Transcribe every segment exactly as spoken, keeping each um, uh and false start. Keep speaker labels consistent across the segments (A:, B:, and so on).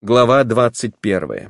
A: Глава двадцать первая.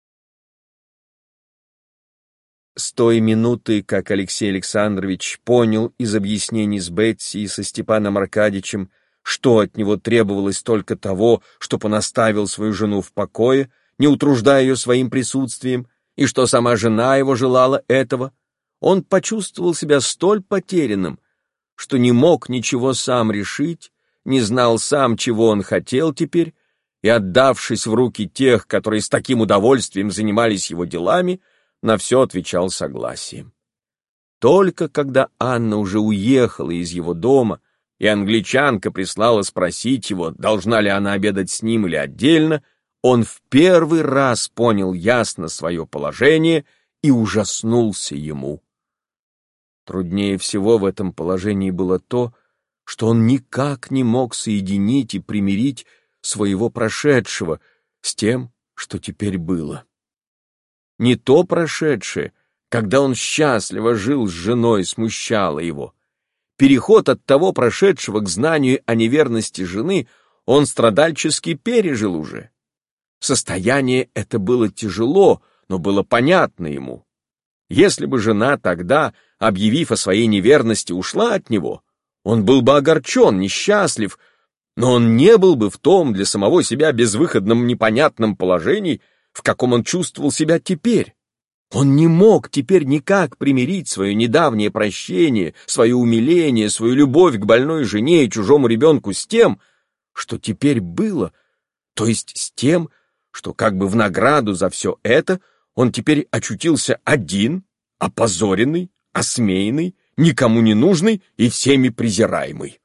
A: С той минуты, как Алексей Александрович понял из объяснений с Бетси и со Степаном Аркадьичем, что от него требовалось только того, чтоб он оставил свою жену в покое, не утруждая ее своим присутствием, и что сама жена его желала этого, он почувствовал себя столь потерянным, что не мог ничего сам решить, не знал сам, чего он хотел теперь, и, отдавшись в руки тех, которые с таким удовольствием занимались его делами, на все отвечал согласием. Только когда Анна уже уехала из его дома, и англичанка прислала спросить его, должна ли она обедать с ним или отдельно, он в первый раз понял ясно свое положение и ужаснулся ему. Труднее всего в этом положении было то, что он никак не мог соединить и примирить своего прошедшего с тем, что теперь было. Не то прошедшее, когда он счастливо жил с женой, смущало его. Переход от того прошедшего к знанию о неверности жены он страдальчески пережил уже. Состояние это было тяжело, но было понятно ему. Если бы жена тогда, объявив о своей неверности, ушла от него, он был бы огорчен, несчастлив, но он не был бы в том для самого себя безвыходном непонятном положении, в каком он чувствовал себя теперь. Он не мог теперь никак примирить свое недавнее прощение, свое умиление, свою любовь к больной жене и чужому ребенку с тем, что теперь было, то есть с тем, что как бы в награду за все это он теперь очутился один, опозоренный, осмеянный, никому не нужный и всеми презираемый.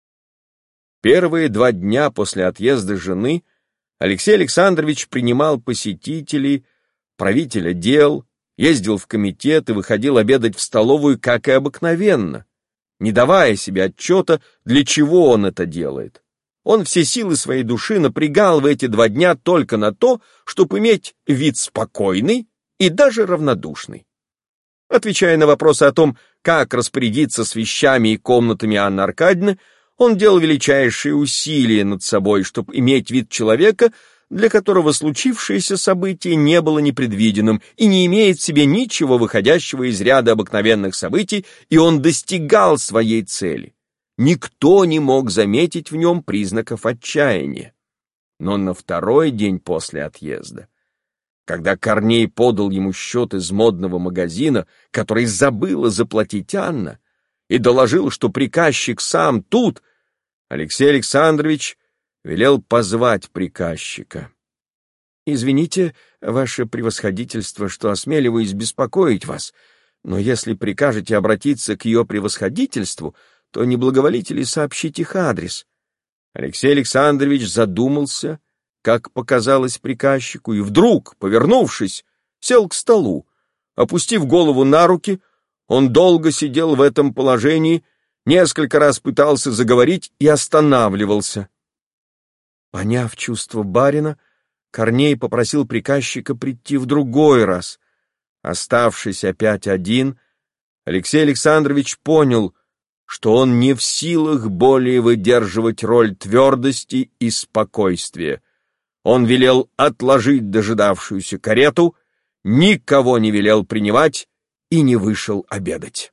A: Первые два дня после отъезда жены Алексей Александрович принимал посетителей, правителя дел, ездил в комитет и выходил обедать в столовую, как и обыкновенно, не давая себе отчета, для чего он это делает. Он все силы своей души напрягал в эти два дня только на то, чтобы иметь вид спокойный и даже равнодушный. Отвечая на вопросы о том, как распорядиться с вещами и комнатами Анны Аркадьевны, он делал величайшие усилия над собой, чтобы иметь вид человека, для которого случившееся событие не было непредвиденным и не имеет в себе ничего выходящего из ряда обыкновенных событий, и он достигал своей цели. Никто не мог заметить в нем признаков отчаяния. Но на второй день после отъезда, когда Корней подал ему счет из модного магазина, который забыла заплатить Анна, и доложил, что приказчик сам тут, Алексей Александрович велел позвать приказчика. «Извините, ваше превосходительство, что осмеливаюсь беспокоить вас, но если прикажете обратиться к ее превосходительству, то не благоволите ли сообщить их адрес?» Алексей Александрович задумался, как показалось приказчику, и вдруг, повернувшись, сел к столу. Опустив голову на руки, он долго сидел в этом положении, несколько раз пытался заговорить и останавливался. Поняв чувство барина, Корней попросил приказчика прийти в другой раз. Оставшись опять один, Алексей Александрович понял, что он не в силах более выдерживать роль твердости и спокойствия. Он велел отложить дожидавшуюся карету, никого не велел принимать и не вышел обедать.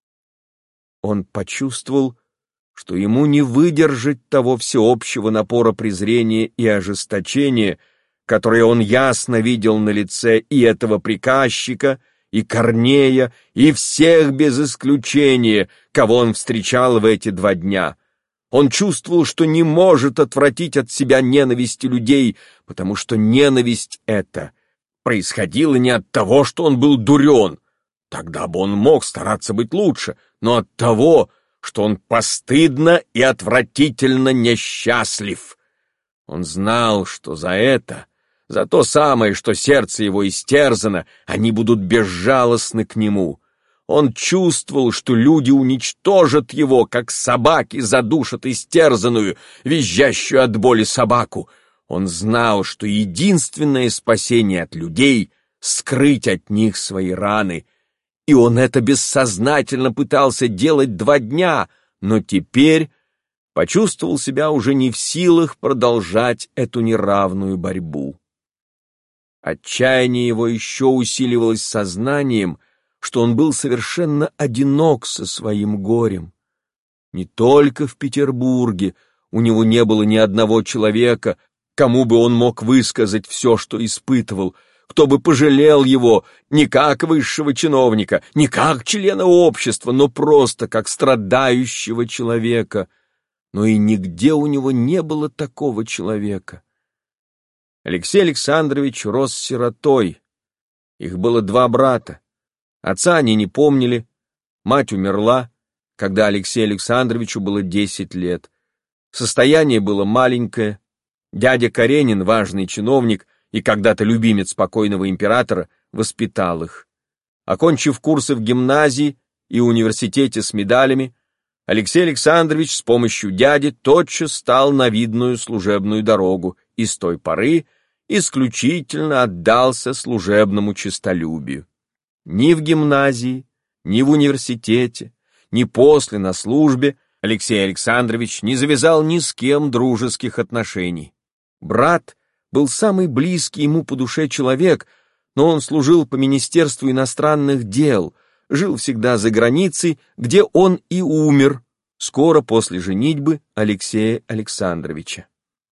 A: Он почувствовал, что ему не выдержать того всеобщего напора презрения и ожесточения, которое он ясно видел на лице и этого приказчика, и Корнея, и всех без исключения, кого он встречал в эти два дня. Он чувствовал, что не может отвратить от себя ненависти людей, потому что ненависть эта происходила не от того, что он был дурен, тогда бы он мог стараться быть лучше, но от того, что он постыдно и отвратительно несчастлив. Он знал, что за это, за то самое, что сердце его истерзано, они будут безжалостны к нему. Он чувствовал, что люди уничтожат его, как собаки задушат истерзанную, визжащую от боли собаку. Он знал, что единственное спасение от людей — скрыть от них свои раны. И он это бессознательно пытался делать два дня, но теперь почувствовал себя уже не в силах продолжать эту неравную борьбу. Отчаяние его еще усиливалось сознанием, что он был совершенно одинок со своим горем. Не только в Петербурге у него не было ни одного человека, кому бы он мог высказать все, что испытывал, кто бы пожалел его не как высшего чиновника, не как члена общества, но просто как страдающего человека. Но и нигде у него не было такого человека. Алексей Александрович рос сиротой. Их было два брата. Отца они не помнили, мать умерла, когда Алексею Александровичу было десять лет. Состояние было маленькое. Дядя Каренин, важный чиновник и когда-то любимец покойного императора, воспитал их. Окончив курсы в гимназии и университете с медалями, Алексей Александрович с помощью дяди тотчас стал на видную служебную дорогу и с той поры исключительно отдался служебному честолюбию. Ни в гимназии, ни в университете, ни после на службе Алексей Александрович не завязал ни с кем дружеских отношений. Брат был самый близкий ему по душе человек, но он служил по Министерству иностранных дел, жил всегда за границей, где он и умер скоро после женитьбы Алексея Александровича.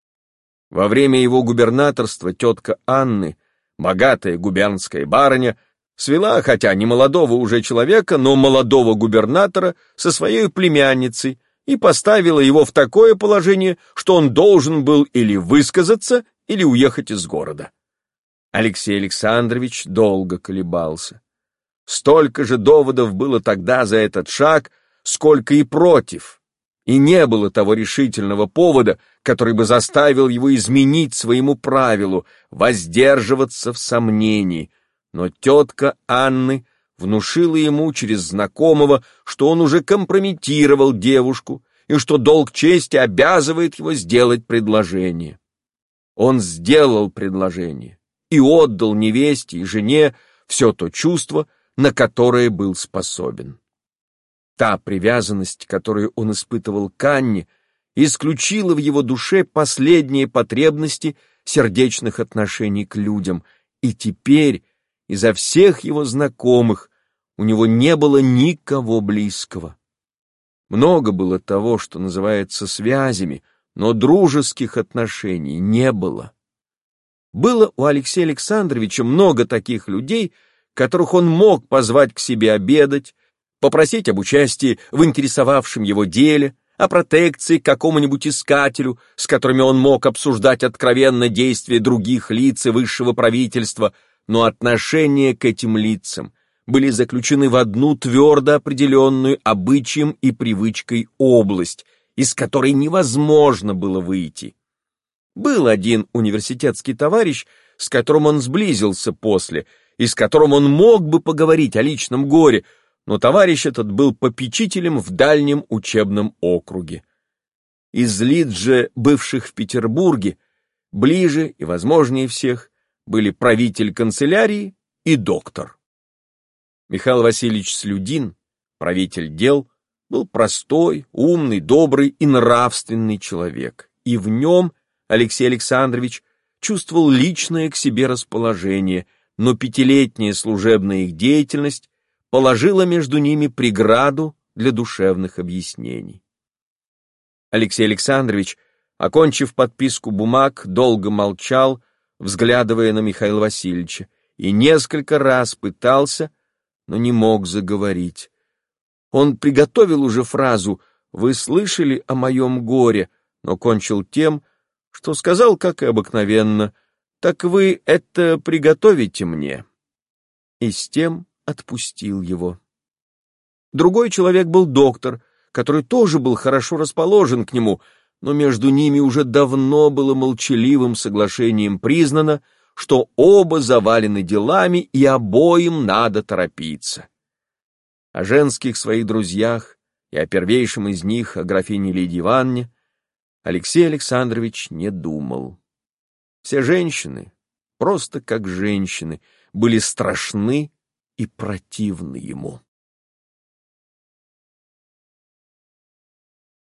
A: Во время его губернаторства тетка Анны, богатая губернская барыня, свела, хотя не молодого уже человека, но молодого губернатора со своей племянницей и поставила его в такое положение, что он должен был или высказаться, или уехать из города. Алексей Александрович долго колебался. Столько же доводов было тогда за этот шаг, сколько и против, и не было того решительного повода, который бы заставил его изменить своему правилу, воздерживаться в сомнении. Но тетка Анны внушила ему через знакомого, что он уже компрометировал девушку и что долг чести обязывает его сделать предложение. Он сделал предложение и отдал невесте и жене все то чувство, на которое был способен. Та привязанность, которую он испытывал к Анне, исключила в его душе последние потребности сердечных отношений к людям, и теперь изо всех его знакомых у него не было никого близкого. Много было того, что называется связями, но дружеских отношений не было. Было у Алексея Александровича много таких людей, которых он мог позвать к себе обедать, попросить об участии в интересовавшем его деле, о протекции какому-нибудь искателю, с которыми он мог обсуждать откровенно действия других лиц и высшего правительства, но отношения к этим лицам были заключены в одну твердо определенную обычаем и привычкой область, из которой невозможно было выйти. Был один университетский товарищ, с которым он сблизился после, и с которым он мог бы поговорить о личном горе, но товарищ этот был попечителем в дальнем учебном округе. Из лиц же, бывших в Петербурге, ближе и возможнее всех были правитель канцелярии и доктор. Михаил Васильевич Слюдин, правитель дел, был простой, умный, добрый и нравственный человек, и в нем Алексей Александрович чувствовал личное к себе расположение, но пятилетняя служебная их деятельность положила между ними преграду для душевных объяснений. Алексей Александрович, окончив подписку бумаг, долго молчал, взглядывая на Михаила Васильевича, и несколько раз пытался, но не мог заговорить. Он приготовил уже фразу «Вы слышали о моем горе?», но кончил тем, что сказал, как и обыкновенно, «Так вы это приготовите мне?» И с тем отпустил его. Другой человек был доктор, который тоже был хорошо расположен к нему, но между ними уже давно было молчаливым соглашением признано, что оба завалены делами и обоим надо торопиться. О женских своих друзьях и о первейшем из них, о графине Лидии Ивановне, Алексей Александрович не думал. Все женщины, просто как женщины, были страшны и противны ему.